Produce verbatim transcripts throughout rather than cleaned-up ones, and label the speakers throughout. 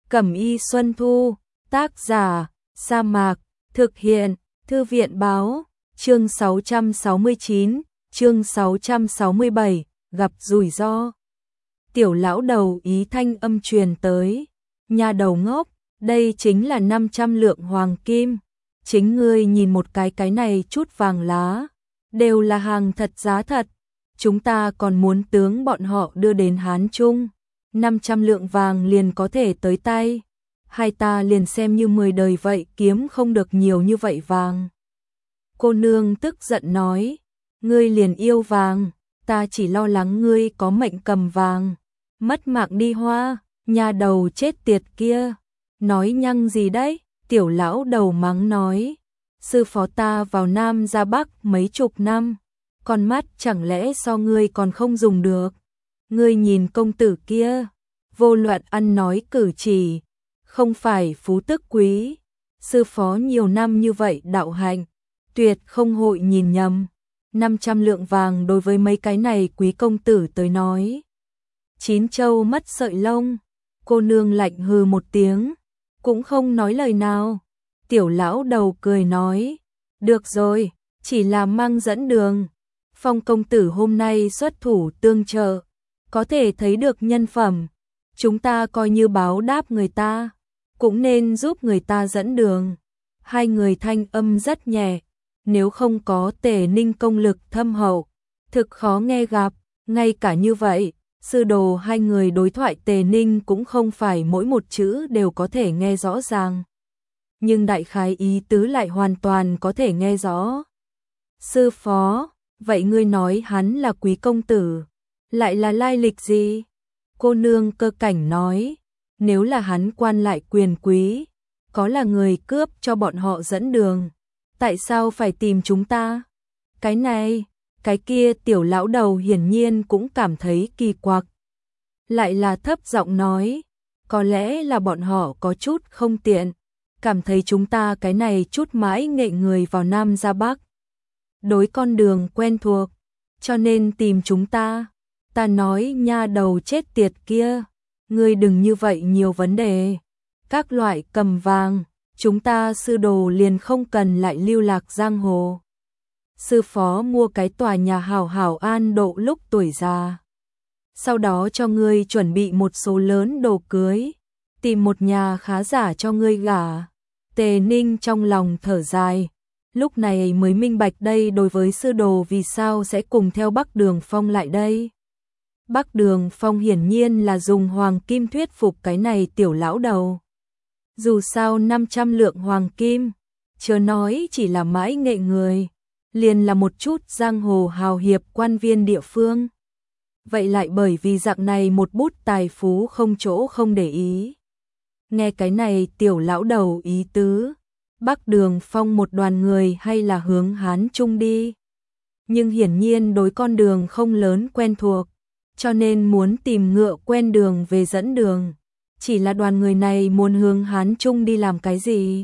Speaker 1: Cẩm y Xuân Thu, tác giả, Sa Mạc, thực hiện, Thư viện báo, chương sáu trăm sáu mươi chín, chương sáu trăm sáu mươi bảy, gặp rủi ro. Tiểu lão đầu ý thanh âm truyền tới, nhà đầu ngốc, đây chính là năm trăm lượng hoàng kim, chính ngươi nhìn một cái cái này chút vàng lá, đều là hàng thật giá thật, chúng ta còn muốn tướng bọn họ đưa đến Hán Trung, năm trăm lượng vàng liền có thể tới tay, hai ta liền xem như mười đời vậy kiếm không được nhiều như vậy vàng. Cô nương tức giận nói, ngươi liền yêu vàng, ta chỉ lo lắng ngươi có mệnh cầm vàng, mất mạng đi hoa, nhà đầu chết tiệt kia, nói nhăng gì đấy, tiểu lão đầu mắng nói, sư phó ta vào Nam ra Bắc mấy chục năm, con mắt chẳng lẽ so ngươi còn không dùng được, ngươi nhìn công tử kia, vô luận ăn nói cử chỉ, không phải phú tức quý, sư phó nhiều năm như vậy đạo hạnh, tuyệt không hội nhìn nhầm, năm trăm lượng vàng đối với mấy cái này quý công tử tới nói. Chín châu mất sợi lông, cô nương lạnh hừ một tiếng, cũng không nói lời nào, tiểu lão đầu cười nói, được rồi, chỉ là mang dẫn đường, Phong công tử hôm nay xuất thủ tương trợ, có thể thấy được nhân phẩm, chúng ta coi như báo đáp người ta, cũng nên giúp người ta dẫn đường. Hai người thanh âm rất nhẹ, nếu không có Tề Ninh công lực thâm hậu, thực khó nghe gặp, ngay cả như vậy, sư đồ hai người đối thoại Tề Ninh cũng không phải mỗi một chữ đều có thể nghe rõ ràng. Nhưng đại khái ý tứ lại hoàn toàn có thể nghe rõ. Sư phó, vậy ngươi nói hắn là quý công tử, lại là lai lịch gì? Cô nương Cơ Cảnh nói, nếu là hắn quan lại quyền quý, có là người cướp cho bọn họ dẫn đường, tại sao phải tìm chúng ta? Cái này, cái kia tiểu lão đầu hiển nhiên cũng cảm thấy kỳ quặc. Lại là thấp giọng nói, có lẽ là bọn họ có chút không tiện, cảm thấy chúng ta cái này chút mãi nghệ người vào Nam ra Bắc. Đối con đường quen thuộc, cho nên tìm chúng ta. Ta nói nha đầu chết tiệt kia, ngươi đừng như vậy nhiều vấn đề. Các loại cầm vàng, chúng ta sư đồ liền không cần lại lưu lạc giang hồ. Sư phó mua cái tòa nhà hảo hảo an độ lúc tuổi già. Sau đó cho ngươi chuẩn bị một số lớn đồ cưới, tìm một nhà khá giả cho ngươi gả. Tề Ninh trong lòng thở dài, lúc này mới minh bạch đây đối với sư đồ vì sao sẽ cùng theo Bắc Đường Phong lại đây. Bắc Đường Phong hiển nhiên là dùng hoàng kim thuyết phục cái này tiểu lão đầu. Dù sao năm trăm lượng hoàng kim, chớ nói chỉ là mãi nghệ người, liền là một chút giang hồ hào hiệp quan viên địa phương. Vậy lại bởi vì dạng này một bút tài phú không chỗ không để ý. Nghe cái này tiểu lão đầu ý tứ, Bắc Đường Phong một đoàn người hay là hướng Hán Trung đi. Nhưng hiển nhiên đối con đường không lớn quen thuộc, cho nên muốn tìm ngựa quen đường về dẫn đường. Chỉ là đoàn người này muốn hướng Hán Trung đi làm cái gì?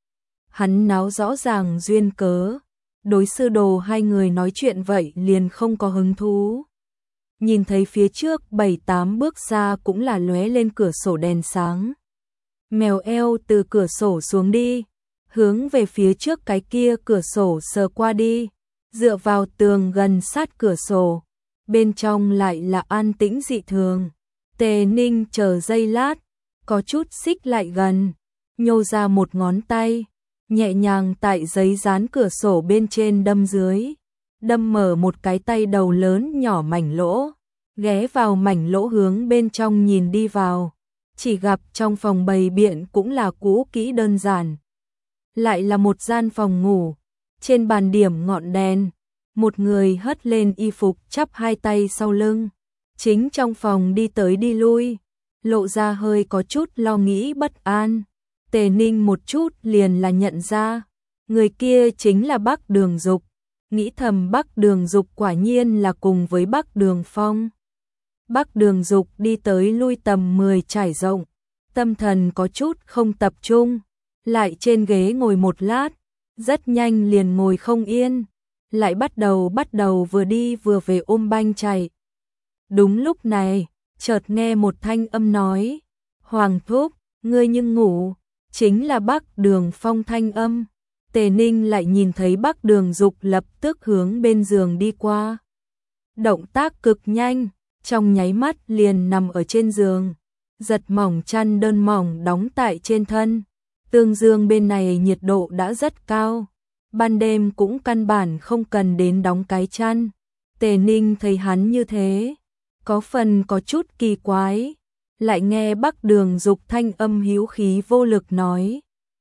Speaker 1: Hắn náo rõ ràng duyên cớ, đối sư đồ hai người nói chuyện vậy liền không có hứng thú. Nhìn thấy phía trước bảy tám bước xa cũng là lóe lên cửa sổ đèn sáng. Mèo eo từ cửa sổ xuống đi, hướng về phía trước cái kia cửa sổ sờ qua đi, dựa vào tường gần sát cửa sổ, bên trong lại là an tĩnh dị thường. Tề Ninh chờ giây lát, có chút xích lại gần, nhô ra một ngón tay, nhẹ nhàng tại giấy dán cửa sổ bên trên đâm dưới, đâm mở một cái tay đầu lớn nhỏ mảnh lỗ, ghé vào mảnh lỗ hướng bên trong nhìn đi vào, chỉ gặp trong phòng bày biện cũng là cũ kỹ đơn giản. Lại là một gian phòng ngủ, trên bàn điểm ngọn đèn, một người hất lên y phục chắp hai tay sau lưng, chính trong phòng đi tới đi lui, lộ ra hơi có chút lo nghĩ bất an. Tề Ninh một chút liền là nhận ra, người kia chính là Bắc Đường Dục, nghĩ thầm Bắc Đường Dục quả nhiên là cùng với Bắc Đường Phong. Bắc Đường Dục đi tới lui tầm mười trải rộng, tâm thần có chút không tập trung, lại trên ghế ngồi một lát, rất nhanh liền ngồi không yên, lại bắt đầu bắt đầu vừa đi vừa về ôm banh chạy. Đúng lúc này, chợt nghe một thanh âm nói, Hoàng thúc, Ngươi nhưng ngủ, chính là Bắc Đường Phong thanh âm. Tề Ninh lại nhìn thấy Bắc Đường Dục lập tức hướng bên giường đi qua. Động tác cực nhanh, trong nháy mắt liền nằm ở trên giường, giật mỏng chăn đơn mỏng đóng tại trên thân. Tương Dương bên này nhiệt độ đã rất cao, ban đêm cũng căn bản không cần đến đóng cái chăn. Tề Ninh thấy hắn như thế, có phần có chút kỳ quái, lại nghe Bắc Đường Dục thanh âm hữu khí vô lực nói.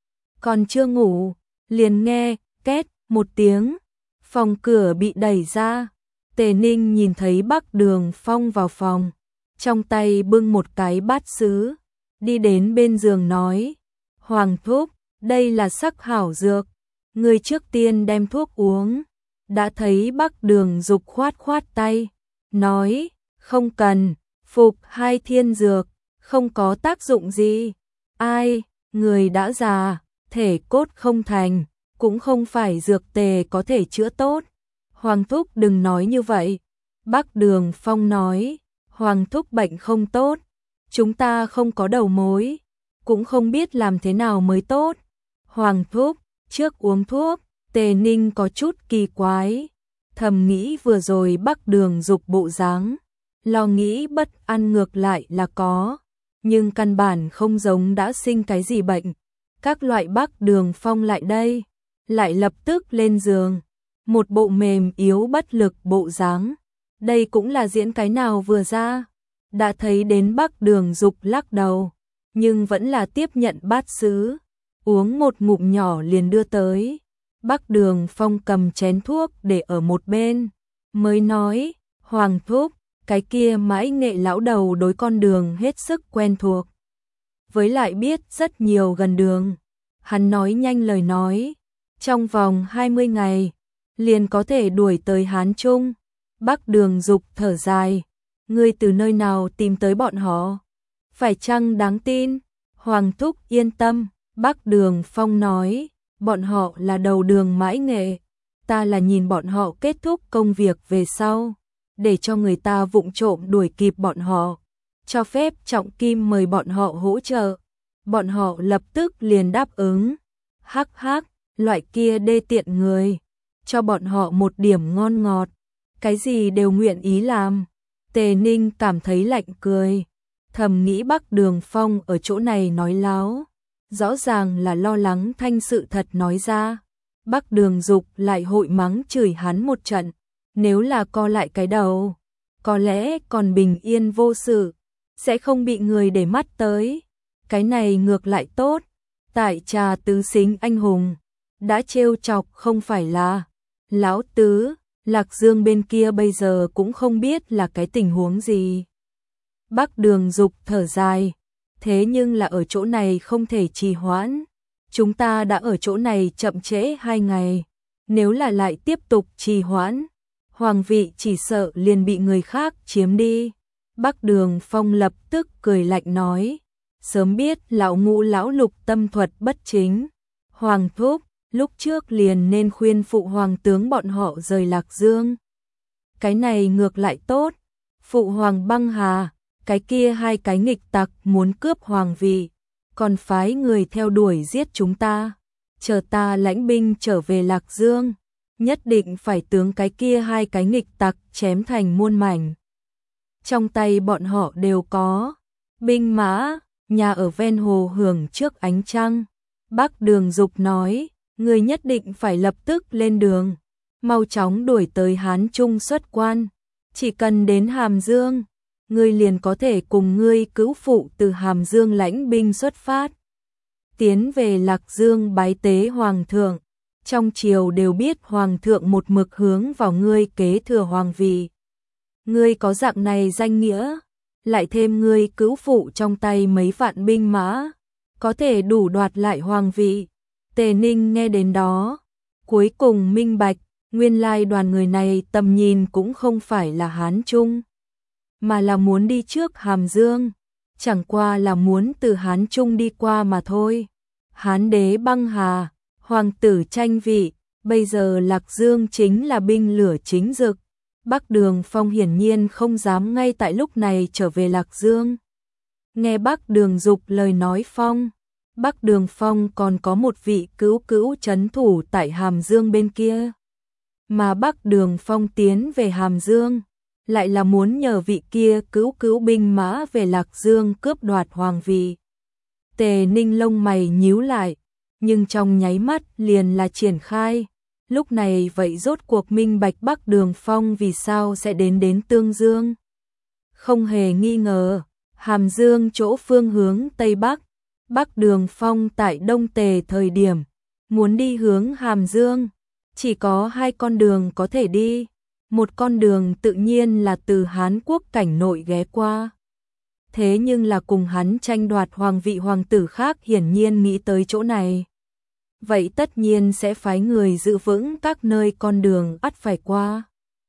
Speaker 1: Còn chưa ngủ, liền nghe, két, một tiếng, phòng cửa bị đẩy ra. Tề Ninh nhìn thấy Bắc Đường Phong vào phòng, trong tay bưng một cái bát sứ, đi đến bên giường nói, Hoàng thúc, đây là sắc hảo dược, người trước tiên đem thuốc uống. Đã thấy Bắc Đường Dục khoát khoát tay, nói, không cần, phục hai thiên dược, không có tác dụng gì. Ai, người đã già, thể cốt không thành, cũng không phải dược tề có thể chữa tốt. Hoàng thúc đừng nói như vậy. Bắc Đường Phong nói, Hoàng thúc bệnh không tốt, chúng ta không có đầu mối, cũng không biết làm thế nào mới tốt. Hoàng thúc, trước uống thuốc. Tề Ninh có chút kỳ quái, thầm nghĩ vừa rồi Bắc Đường Dục bộ dáng, lo nghĩ bất an ngược lại là có, nhưng căn bản không giống đã sinh cái gì bệnh. Các loại Bắc Đường Phong lại đây, lại lập tức lên giường, một bộ mềm yếu bất lực bộ dáng. Đây cũng là diễn cái nào vừa ra. Đã thấy đến Bắc Đường Dục lắc đầu, nhưng vẫn là tiếp nhận bát sứ, uống một ngụm nhỏ liền đưa tới. Bắc Đường Phong cầm chén thuốc để ở một bên, mới nói, Hoàng thúc, cái kia Mãi Nghệ lão đầu đối con đường hết sức quen thuộc, với lại biết rất nhiều gần đường. Hắn nói nhanh lời nói, trong vòng hai mươi ngày, liền có thể đuổi tới Hán Trung. Bắc Đường Dục thở dài, ngươi từ nơi nào tìm tới bọn họ? Phải chăng đáng tin? Hoàng thúc yên tâm, Bắc Đường Phong nói, bọn họ là đầu đường Mãi Nghệ, ta là nhìn bọn họ kết thúc công việc về sau, để cho người ta vụng trộm đuổi kịp bọn họ, cho phép Trọng Kim mời bọn họ hỗ trợ. Bọn họ lập tức liền đáp ứng. Hắc hắc, loại kia đê tiện người, cho bọn họ một điểm ngon ngọt, cái gì đều nguyện ý làm. Tề Ninh cảm thấy lạnh cười, thầm nghĩ Bắc Đường Phong ở chỗ này nói láo, rõ ràng là lo lắng thanh sự thật nói ra. Bắc Đường Dục lại hội mắng chửi hắn một trận, nếu là co lại cái đầu, có lẽ còn bình yên vô sự, sẽ không bị người để mắt tới. Cái này ngược lại tốt, tại trà tứ xính anh hùng, đã trêu chọc không phải là lão tứ. Lạc Dương bên kia bây giờ cũng không biết là cái tình huống gì. Bắc Đường Dục thở dài, thế nhưng là ở chỗ này không thể trì hoãn. Chúng ta đã ở chỗ này chậm trễ hai ngày, nếu là lại tiếp tục trì hoãn, hoàng vị chỉ sợ liền bị người khác chiếm đi. Bắc Đường Phong lập tức cười lạnh nói, sớm biết lão Ngũ lão Lục tâm thuật bất chính, Hoàng thúc, lúc trước liền nên khuyên phụ hoàng tướng bọn họ rời Lạc Dương. Cái này ngược lại tốt, phụ hoàng băng hà, cái kia hai cái nghịch tặc muốn cướp hoàng vị, còn phái người theo đuổi giết chúng ta. Chờ ta lãnh binh trở về Lạc Dương, nhất định phải tướng cái kia hai cái nghịch tặc chém thành muôn mảnh. Trong tay bọn họ đều có binh mã, nhà ở ven hồ hưởng trước ánh trăng. Bắc Đường Dục nói, người nhất định phải lập tức lên đường, mau chóng đuổi tới Hán Trung xuất quan, chỉ cần đến Hàm Dương, ngươi liền có thể cùng ngươi cứu phụ từ Hàm Dương lãnh binh xuất phát, tiến về Lạc Dương bái tế hoàng thượng. Trong triều đều biết hoàng thượng một mực hướng vào ngươi kế thừa hoàng vị. Ngươi có dạng này danh nghĩa, lại thêm ngươi cứu phụ trong tay mấy vạn binh mã, có thể đủ đoạt lại hoàng vị. Tề Ninh nghe đến đó, cuối cùng minh bạch, nguyên lai đoàn người này tầm nhìn cũng không phải là Hán Trung, mà là muốn đi trước Hàm Dương, chẳng qua là muốn từ Hán Trung đi qua mà thôi. Hán đế băng hà, hoàng tử tranh vị, bây giờ Lạc Dương chính là binh lửa chính rực. Bắc Đường Phong hiển nhiên không dám ngay tại lúc này trở về Lạc Dương. Nghe Bắc Đường Dục lời nói Phong, Bắc Đường Phong còn có một vị cứu cứu trấn thủ tại Hàm Dương bên kia. Mà Bắc Đường Phong tiến về Hàm Dương, lại là muốn nhờ vị kia cứu cứu binh mã về Lạc Dương cướp đoạt hoàng vị. Tề Ninh lông mày nhíu lại, nhưng trong nháy mắt liền là triển khai. Lúc này vậy rốt cuộc minh bạch Bắc Đường Phong vì sao sẽ đến đến Tương Dương. Không hề nghi ngờ, Hàm Dương chỗ phương hướng Tây Bắc, Bắc Đường Phong tại Đông Tề thời điểm, muốn đi hướng Hàm Dương, chỉ có hai con đường có thể đi. Một con đường tự nhiên là từ Hán Quốc cảnh nội ghé qua. Thế nhưng là cùng hắn tranh đoạt hoàng vị hoàng tử khác hiển nhiên nghĩ tới chỗ này. Vậy tất nhiên sẽ phái người giữ vững các nơi con đường ắt phải qua.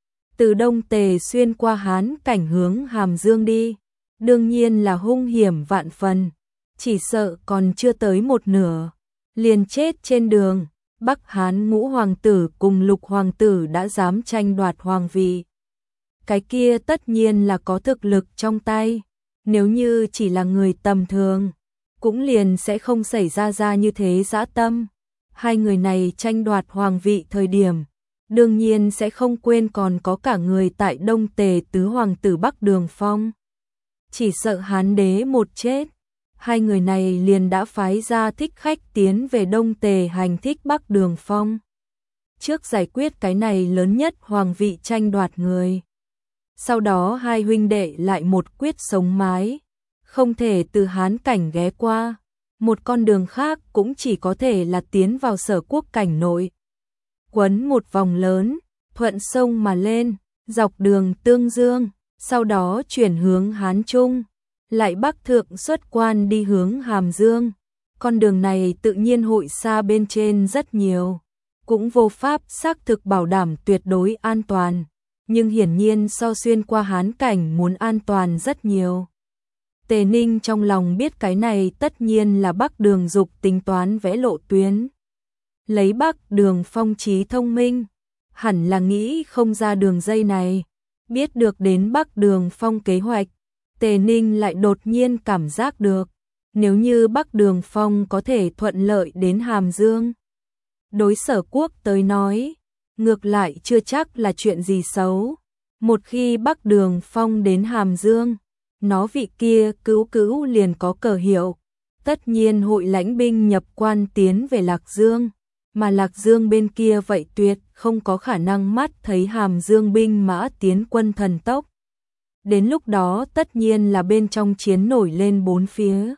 Speaker 1: Từ Đông Tề xuyên qua Hán cảnh hướng Hàm Dương đi, đương nhiên là hung hiểm vạn phần, chỉ sợ còn chưa tới một nửa, liền chết trên đường. Bắc Hán ngũ hoàng tử cùng lục hoàng tử đã dám tranh đoạt hoàng vị. Cái kia tất nhiên là có thực lực trong tay, nếu như chỉ là người tầm thường, cũng liền sẽ không xảy ra ra như thế dã tâm. Hai người này tranh đoạt hoàng vị thời điểm, đương nhiên sẽ không quên còn có cả người tại Đông Tề tứ hoàng tử Bắc Đường Phong. Chỉ sợ Hán đế một chết, hai người này liền đã phái ra thích khách tiến về Đông Tề hành thích Bắc Đường Phong. Trước giải quyết cái này lớn nhất hoàng vị tranh đoạt người. Sau đó hai huynh đệ lại một quyết sống mái, không thể từ Hán cảnh ghé qua. Một con đường khác cũng chỉ có thể là tiến vào Sở Quốc cảnh nội. Quấn một vòng lớn, thuận sông mà lên, dọc đường Tương Dương, sau đó chuyển hướng Hán Trung, lại bắc thượng xuất quan đi hướng Hàm Dương. Con đường này tự nhiên hội xa bên trên rất nhiều, cũng vô pháp xác thực bảo đảm tuyệt đối an toàn, nhưng hiển nhiên so xuyên qua Hán cảnh muốn an toàn rất nhiều. Tề Ninh trong lòng biết cái này tất nhiên là Bắc Đường Dục tính toán vẽ lộ tuyến. Lấy Bắc Đường Phong trí thông minh, hẳn là nghĩ không ra đường dây này. Biết được đến Bắc Đường Phong kế hoạch, Tề Ninh lại đột nhiên cảm giác được, nếu như Bắc Đường Phong có thể thuận lợi đến Hàm Dương, đối Sở Quốc tới nói, ngược lại chưa chắc là chuyện gì xấu. Một khi Bắc Đường Phong đến Hàm Dương, nó vị kia cứu cứu liền có cờ hiệu, tất nhiên hội lãnh binh nhập quan tiến về Lạc Dương, mà Lạc Dương bên kia vậy tuyệt không có khả năng mắt thấy Hàm Dương binh mã tiến quân thần tốc. Đến lúc đó tất nhiên là bên trong chiến nổi lên bốn phía.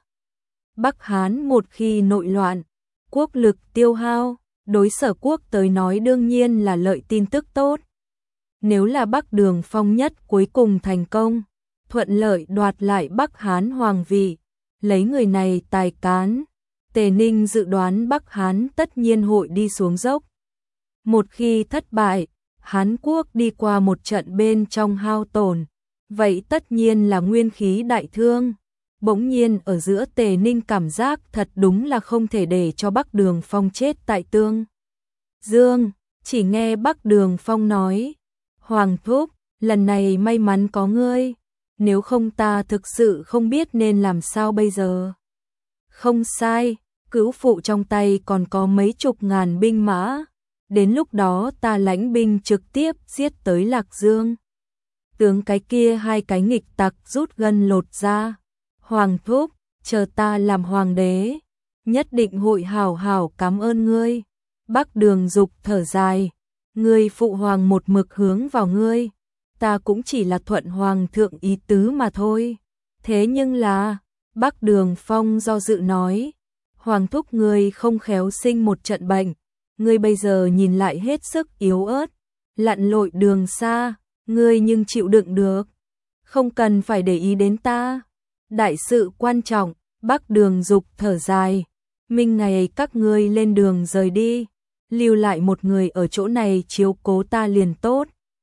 Speaker 1: Bắc Hán một khi nội loạn, quốc lực tiêu hao, đối Sở Quốc tới nói đương nhiên là lợi tin tức tốt. Nếu là Bắc Đường Phong nhất cuối cùng thành công, thuận lợi đoạt lại Bắc Hán hoàng vị, lấy người này tài cán, Tề Ninh dự đoán Bắc Hán tất nhiên hội đi xuống dốc. Một khi thất bại, Hán Quốc đi qua một trận bên trong hao tổn, vậy tất nhiên là nguyên khí đại thương. Bỗng nhiên ở giữa Tề Ninh cảm giác thật đúng là không thể để cho Bắc Đường Phong chết tại Tương Dương, chỉ nghe Bắc Đường Phong nói, Hoàng thúc, lần này may mắn có ngươi, nếu không ta thực sự không biết nên làm sao bây giờ. Không sai, cứu phụ trong tay còn có mấy chục ngàn binh mã, đến lúc đó ta lãnh binh trực tiếp giết tới Lạc Dương. Tướng cái kia hai cái nghịch tặc rút gân lột ra, Hoàng thúc, chờ ta làm hoàng đế, nhất định hội hảo hảo cảm ơn ngươi. Bắc Đường Dục thở dài, ngươi phụ hoàng một mực hướng vào ngươi, ta cũng chỉ là thuận hoàng thượng ý tứ mà thôi. Thế nhưng là, Bắc Đường Phong do dự nói, Hoàng thúc ngươi không khéo sinh một trận bệnh, ngươi bây giờ nhìn lại hết sức yếu ớt, lặn lội đường xa, ngươi nhưng chịu đựng được, không cần phải để ý đến ta. Đại sự quan trọng, Bắc Đường Dục thở dài, minh ngày các ngươi lên đường rời đi, lưu lại một người ở chỗ này chiếu cố ta liền tốt.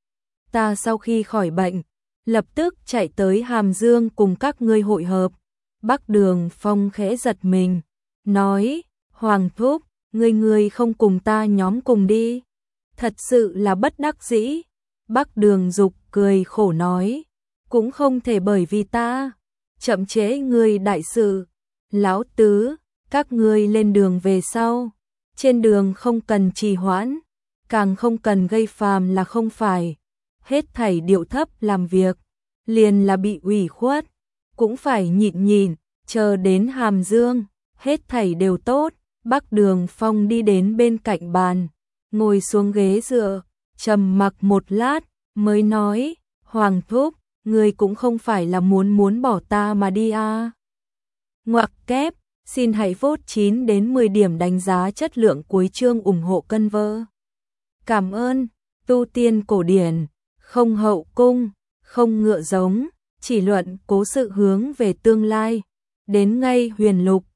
Speaker 1: Ta sau khi khỏi bệnh, lập tức chạy tới Hàm Dương cùng các ngươi hội hợp. Bắc Đường Phong khẽ giật mình, nói, Hoàng thúc, ngươi ngươi không cùng ta nhóm cùng đi, thật sự là bất đắc dĩ. Bắc Đường Dục cười khổ nói, cũng không thể bởi vì ta, chậm trễ ngươi đại sự. Lão tứ, các ngươi lên đường về sau, trên đường không cần trì hoãn, càng không cần gây phàm là không phải, hết thảy điệu thấp làm việc, liền là bị ủy khuất, cũng phải nhịn nhịn, chờ đến Hàm Dương, hết thảy đều tốt. Bắc Đường Phong đi đến bên cạnh bàn, ngồi xuống ghế dựa, trầm mặc một lát, mới nói, Hoàng thúc, ngươi cũng không phải là muốn muốn bỏ ta mà đi à. Ngoặc kép, xin hãy vote chín đến mười điểm đánh giá chất lượng cuối chương ủng hộ cân vơ. Cảm ơn, tu tiên cổ điển, không hậu cung, không ngựa giống, chỉ luận cố sự hướng về tương lai, đến ngay huyền lục.